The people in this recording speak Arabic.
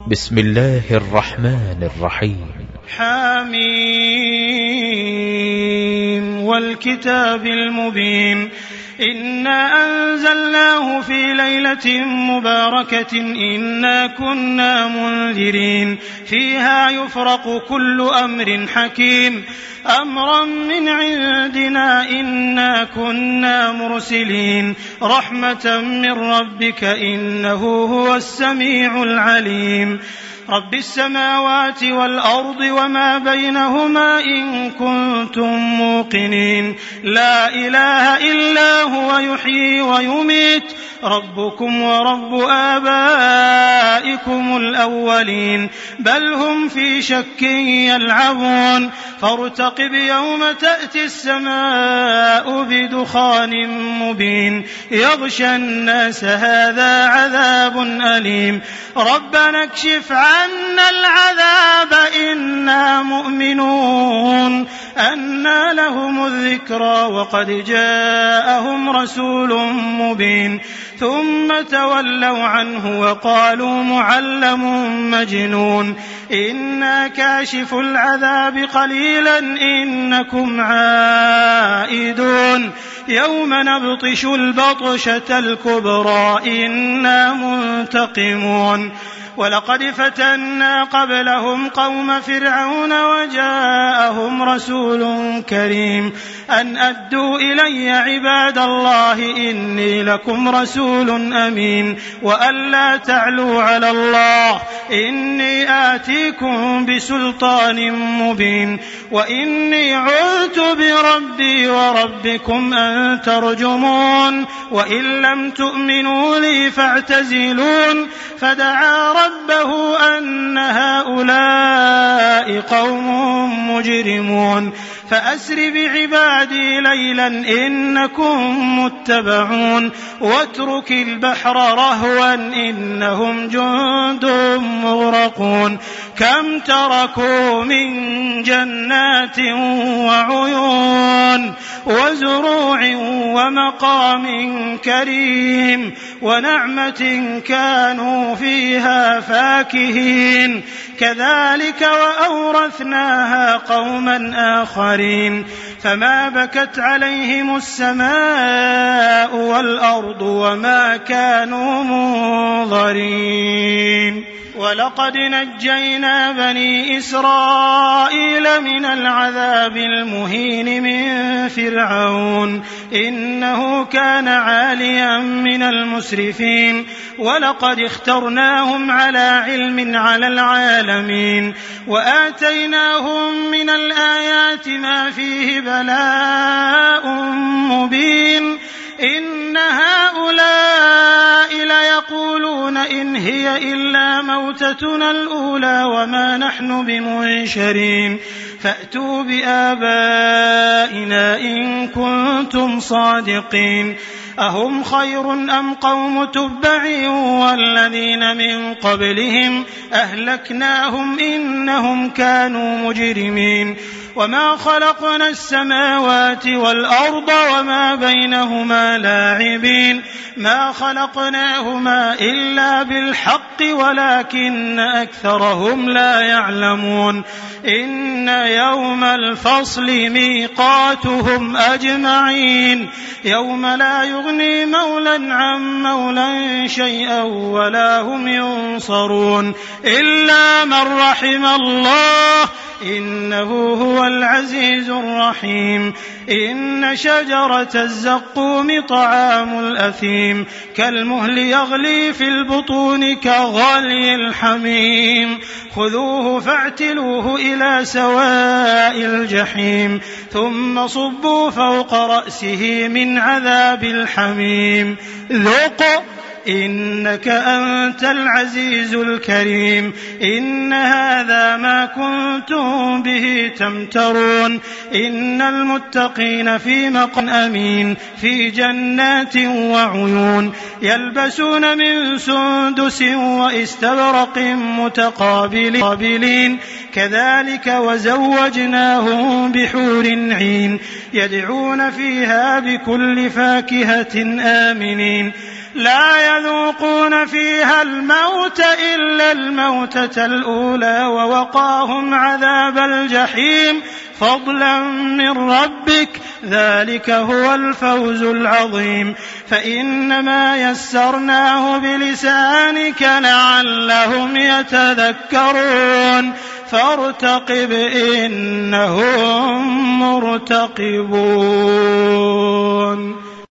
بسم الله الرحمن الرحيم. حميم والكتاب المبين إنا أنزلناه في ليلة مباركة إنا كنا منذرين فيها يفرق كل أمر حكيم أمرا من عندنا إنا كنا مرسلين رحمة من ربك إنه هو السميع العليم رب السماوات والأرض وما بينهما إن كنتم موقنين لا إله إلا هو يحيي ويميت ربكم ورب آبائكم الأولين بل هم في شك يلعبون فارتقب يوم تأتي السماء بدخان مبين يغشى الناس هذا عذاب أليم ربنا اكشف عنا العذاب إنا مؤمنون أنى لهم الذكرى وقد جاءهم رسول مبين ثم تولوا عنه وقالوا معلم مجنون إنا كاشف العذاب قليلا إنكم عائدون يوم نبطش البطشة الكبرى إنا منتقمون ولقد فتنا قبلهم قوم فرعون وجاءهم رسول كريم أن أدوا إلي عباد الله إني لكم رسول أمين وأن لا تعلوا على الله إني آتيكم بسلطان مبين وإني عذت بربي وربكم أن ترجمون وإن لم تؤمنوا لي فاعتزلون فدعا ربه أن هؤلاء قوم مجرمون فأسر بعبادي ليلا إنكم متبعون واترك البحر رهوا إنهم جند مغرقون كم تركوا من جنات وعيون وزروع ومقام كريم ونعمة كانوا فيها فاكهين كذلك وأورثناها قوما آخرين فما بكت عليهم السماء والأرض وما كانوا منظرين ولقد نجينا بني إسرائيل من العذاب المهين من فرعون إنه كان عاليا من المسرفين ولقد اخترناهم على علم على العالمين وآتيناهم من الآيات ما فيه بلاء مبين إن هؤلاء ليقولون إن هي إلا موتتنا الأولى وما نحن بمنشرين فأتوا بآبائنا إن كنتم صادقين أهم خير أم قوم تبع والذين من قبلهم أهلكناهم إنهم كانوا مجرمين وما خلقنا السماوات والأرض وما بينهما لاعبين ما خلقناهما إلا بالحق ولكن أكثرهم لا يعلمون إن يوم الفصل ميقاتهم أجمعين يوم لا يغني مولى عن مولى شيئا ولا هم ينصرون إلا من رحم الله إنه هو العزيز الرحيم إن شجرة الزقوم طعام الأثيم كالمهل يغلي في البطون كغلي الحميم خذوه فاعتلوه إلى سواء الجحيم ثم صبوا فوق رأسه من عذاب الحميم ذق إنك أنت العزيز الكريم إن هذا ما كنتم به تمترون إن المتقين في مقام أمين في جنات وعيون يلبسون من سندس واستبرق متقابلين كذلك وزوجناهم بحور عين يدعون فيها بكل فاكهة آمنين لا يذوقون فيها الموت إلا الموتة الأولى ووقاهم عذاب الجحيم فضلا من ربك ذلك هو الفوز العظيم فإنما يسرناه بلسانك لعلهم يتذكرون فارتقب إنهم مرتقبون.